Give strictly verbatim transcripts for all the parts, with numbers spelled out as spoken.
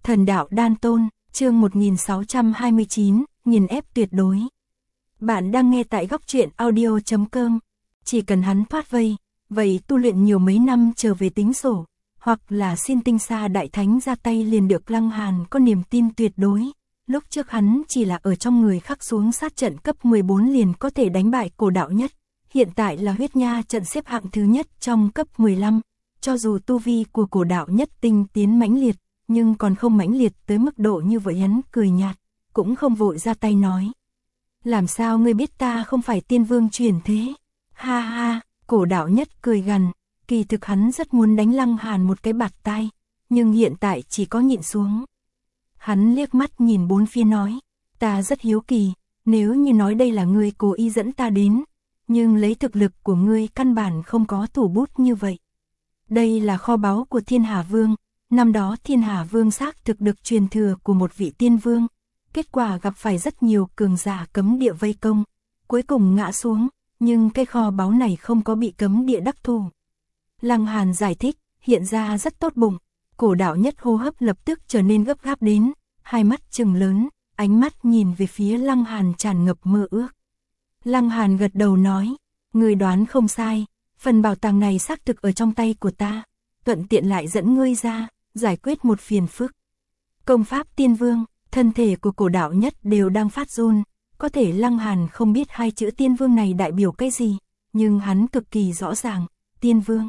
Thần đạo đan tôn, chương một nghìn sáu trăm hai mươi chín, nghiền ép tuyệt đối. Bạn đang nghe tại góc truyện audio chấm com. Chỉ cần hắn thoát vây, vậy tu luyện nhiều mấy năm trở về tính sổ, hoặc là xin tinh xa đại thánh ra tay liền được. Lăng Hàn có niềm tin tuyệt đối. Lúc trước hắn chỉ là ở trong người khắc xuống sát trận cấp mười bốn liền có thể đánh bại Cổ Đạo Nhất. Hiện tại là huyết nha trận xếp hạng thứ nhất trong cấp mười lăm. Cho dù tu vi của Cổ Đạo Nhất tinh tiến mãnh liệt, nhưng còn không mãnh liệt tới mức độ như vậy. Hắn cười nhạt, cũng không vội ra tay nói. Làm sao ngươi biết ta không phải tiên vương truyền thế? Ha ha, Cổ Đạo Nhất cười gằn, kỳ thực hắn rất muốn đánh Lăng Hàn một cái bạt tai, nhưng hiện tại chỉ có nhịn xuống. Hắn liếc mắt nhìn bốn phía nói, ta rất hiếu kỳ, nếu như nói đây là ngươi cố ý dẫn ta đến, nhưng lấy thực lực của ngươi căn bản không có thủ bút như vậy. Đây là kho báu của Thiên Hà Vương, năm đó Thiên Hà Vương xác thực được truyền thừa của một vị tiên vương, kết quả gặp phải rất nhiều cường giả cấm địa vây công, cuối cùng ngã xuống, nhưng cái kho báu này không có bị cấm địa đắc thủ. Lăng Hàn giải thích, hiện ra rất tốt bụng. Cổ Đạo Nhất hô hấp lập tức trở nên gấp gáp đến, hai mắt trừng lớn, ánh mắt nhìn về phía Lăng Hàn tràn ngập mơ ước. Lăng Hàn gật đầu nói, ngươi đoán không sai, phần bảo tàng này xác thực ở trong tay của ta, thuận tiện lại dẫn ngươi ra, giải quyết một phiền phức. Công pháp tiên vương, thân thể của Cổ Đạo Nhất đều đang phát run, có thể Lăng Hàn không biết hai chữ tiên vương này đại biểu cái gì, nhưng hắn cực kỳ rõ ràng, tiên vương.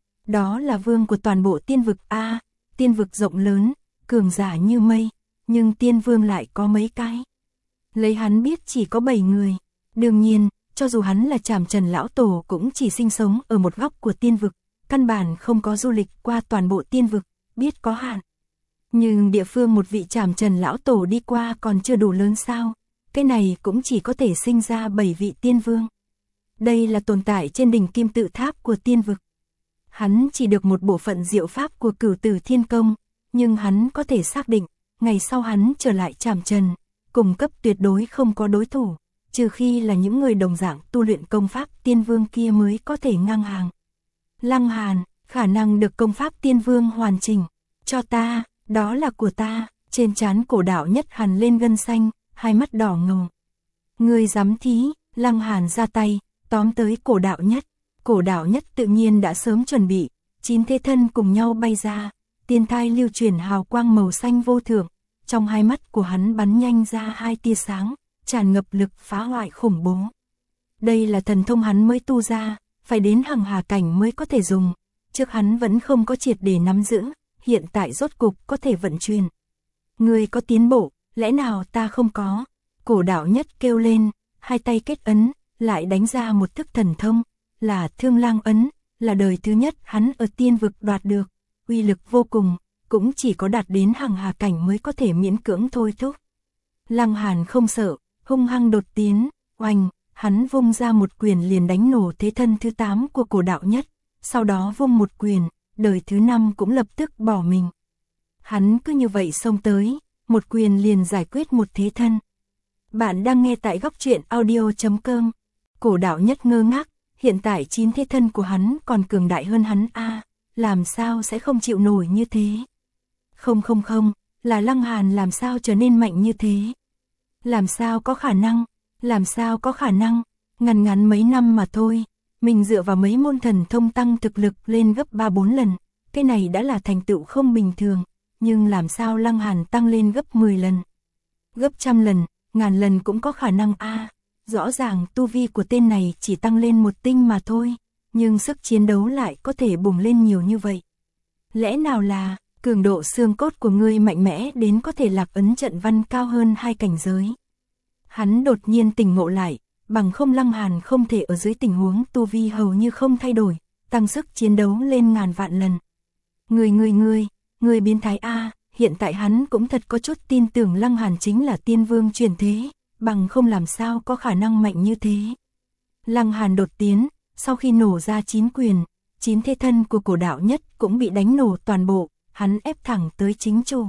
Đó là vương của toàn bộ tiên vực A, tiên vực rộng lớn, cường giả như mây, nhưng tiên vương lại có mấy cái. Lấy hắn biết chỉ có bảy người, đương nhiên, cho dù hắn là Trảm Trần Lão Tổ cũng chỉ sinh sống ở một góc của tiên vực, căn bản không có du lịch qua toàn bộ tiên vực, biết có hạn. Nhưng địa phương một vị Trảm Trần Lão Tổ đi qua còn chưa đủ lớn sao, cái này cũng chỉ có thể sinh ra bảy vị tiên vương. Đây là tồn tại trên đỉnh kim tự tháp của tiên vực. Hắn chỉ được một bộ phận diệu pháp của Cửu Tử Thiên Công, nhưng hắn có thể xác định, ngày sau hắn trở lại Trảm Trần, cùng cấp tuyệt đối không có đối thủ, trừ khi là những người đồng dạng tu luyện công pháp tiên vương kia mới có thể ngang hàng. Lăng Hàn, khả năng được công pháp tiên vương hoàn chỉnh, cho ta, đó là của ta. Trên trán Cổ Đạo Nhất hằn lên gân xanh, hai mắt đỏ ngầu. Ngươi dám thí? Lăng Hàn ra tay, tóm tới Cổ Đạo Nhất. Cổ Đạo Nhất tự nhiên đã sớm chuẩn bị, chín thế thân cùng nhau bay ra, tiên thai lưu chuyển hào quang màu xanh vô thượng, trong hai mắt của hắn bắn nhanh ra hai tia sáng, tràn ngập lực phá hoại khủng bố. Đây là thần thông hắn mới tu ra, phải đến hằng hà cảnh mới có thể dùng, trước hắn vẫn không có triệt để nắm giữ, hiện tại rốt cục có thể vận chuyển. Ngươi có tiến bộ, lẽ nào ta không có? Cổ Đạo Nhất kêu lên, hai tay kết ấn, lại đánh ra một thức thần thông, là Thương Lang ấn, là đời thứ nhất hắn ở tiên vực đoạt được, uy lực vô cùng, cũng chỉ có đạt đến hằng hà cảnh mới có thể miễn cưỡng thôi thúc. Lăng Hàn không sợ, hung hăng đột tiến, oanh, hắn vung ra một quyền liền đánh nổ thế thân thứ tám của Cổ Đạo Nhất, sau đó vung một quyền, đời thứ năm cũng lập tức bỏ mình. Hắn cứ như vậy xông tới, một quyền liền giải quyết một thế thân. Bạn đang nghe tại góc truyện audio chấm com. Cổ Đạo Nhất ngơ ngác, hiện tại chín thế thân của hắn còn cường đại hơn hắn a, làm sao sẽ không chịu nổi như thế? Không không không, là Lăng Hàn làm sao trở nên mạnh như thế? Làm sao có khả năng? Làm sao có khả năng? Ngắn ngắn mấy năm mà thôi, mình dựa vào mấy môn thần thông tăng thực lực lên gấp ba bốn lần, cái này đã là thành tựu không bình thường, nhưng làm sao Lăng Hàn tăng lên gấp mười lần? Gấp trăm lần, ngàn lần cũng có khả năng a. Rõ ràng tu vi của tên này chỉ tăng lên một tinh mà thôi, nhưng sức chiến đấu lại có thể bùng lên nhiều như vậy. Lẽ nào là cường độ xương cốt của ngươi mạnh mẽ đến có thể lạc ấn trận văn cao hơn hai cảnh giới? Hắn đột nhiên tỉnh ngộ lại, bằng không Lăng Hàn không thể ở dưới tình huống tu vi hầu như không thay đổi, tăng sức chiến đấu lên ngàn vạn lần. Ngươi ngươi ngươi, ngươi biến thái a, hiện tại hắn cũng thật có chút tin tưởng Lăng Hàn chính là tiên vương truyền thế, bằng không làm sao có khả năng mạnh như thế. Lăng Hàn đột tiến, sau khi nổ ra chín quyền, chín thế thân của Cổ Đạo Nhất cũng bị đánh nổ toàn bộ, hắn ép thẳng tới chính chủ.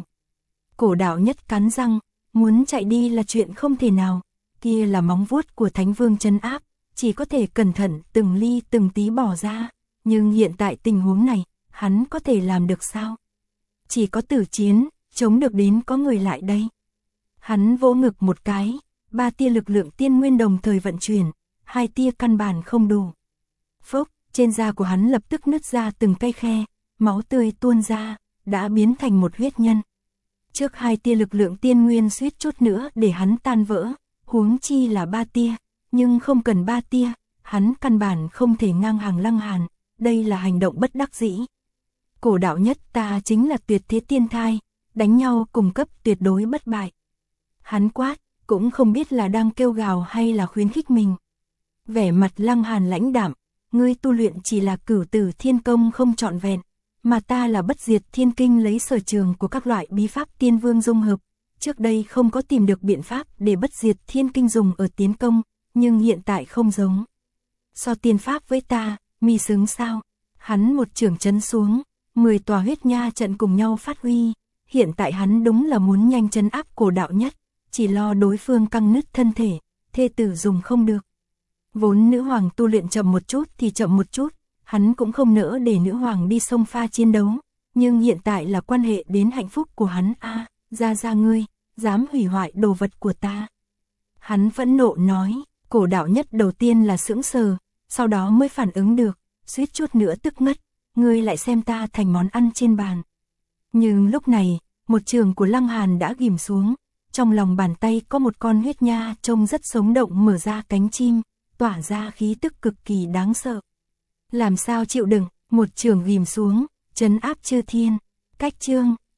Cổ Đạo Nhất cắn răng, muốn chạy đi là chuyện không thể nào, kia là móng vuốt của Thánh Vương trấn áp, chỉ có thể cẩn thận từng ly từng tí bỏ ra, nhưng hiện tại tình huống này, hắn có thể làm được sao? Chỉ có tử chiến, chống được đến có người lại đây. Hắn vỗ ngực một cái, ba tia lực lượng tiên nguyên đồng thời vận chuyển, hai tia căn bản không đủ. Phốc, trên da của hắn lập tức nứt ra từng cây khe, máu tươi tuôn ra, đã biến thành một huyết nhân. Trước hai tia lực lượng tiên nguyên suýt chút nữa để hắn tan vỡ, huống chi là ba tia, nhưng không cần ba tia, hắn căn bản không thể ngang hàng Lăng Hàn, đây là hành động bất đắc dĩ. Cổ đạo nhất ta chính là tuyệt thế tiên thai, đánh nhau cùng cấp tuyệt đối bất bại. Hắn quát, cũng không biết là đang kêu gào hay là khuyến khích mình. Vẻ mặt Lăng Hàn lãnh đạm, ngươi tu luyện chỉ là cửu tử thiên công không trọn vẹn, mà ta là bất diệt thiên kinh lấy sở trường của các loại bí pháp tiên vương dung hợp. Trước đây không có tìm được biện pháp để bất diệt thiên kinh dùng ở tiến công, nhưng hiện tại không giống. So tiên pháp với ta, mi xứng sao? Hắn một chưởng chấn xuống, mười tòa huyết nha trận cùng nhau phát huy. Hiện tại hắn đúng là muốn nhanh chấn áp cổ đạo nhất, chỉ lo đối phương căng nứt thân thể, thê tử dùng không được. Vốn nữ hoàng tu luyện chậm một chút thì chậm một chút, hắn cũng không nỡ để nữ hoàng đi xông pha chiến đấu, nhưng hiện tại là quan hệ đến hạnh phúc của hắn a, à, ra ra ngươi, dám hủy hoại đồ vật của ta. Hắn phẫn nộ nói, cổ đạo nhất đầu tiên là sững sờ, sau đó mới phản ứng được, suýt chút nữa tức ngất, ngươi lại xem ta thành món ăn trên bàn. Nhưng lúc này, một trường của Lăng Hàn đã ghim xuống, trong lòng bàn tay có một con huyết nha trông rất sống động mở ra cánh chim, tỏa ra khí tức cực kỳ đáng sợ. Làm sao chịu đựng, một trường ghim xuống, trấn áp chư thiên, cách chương.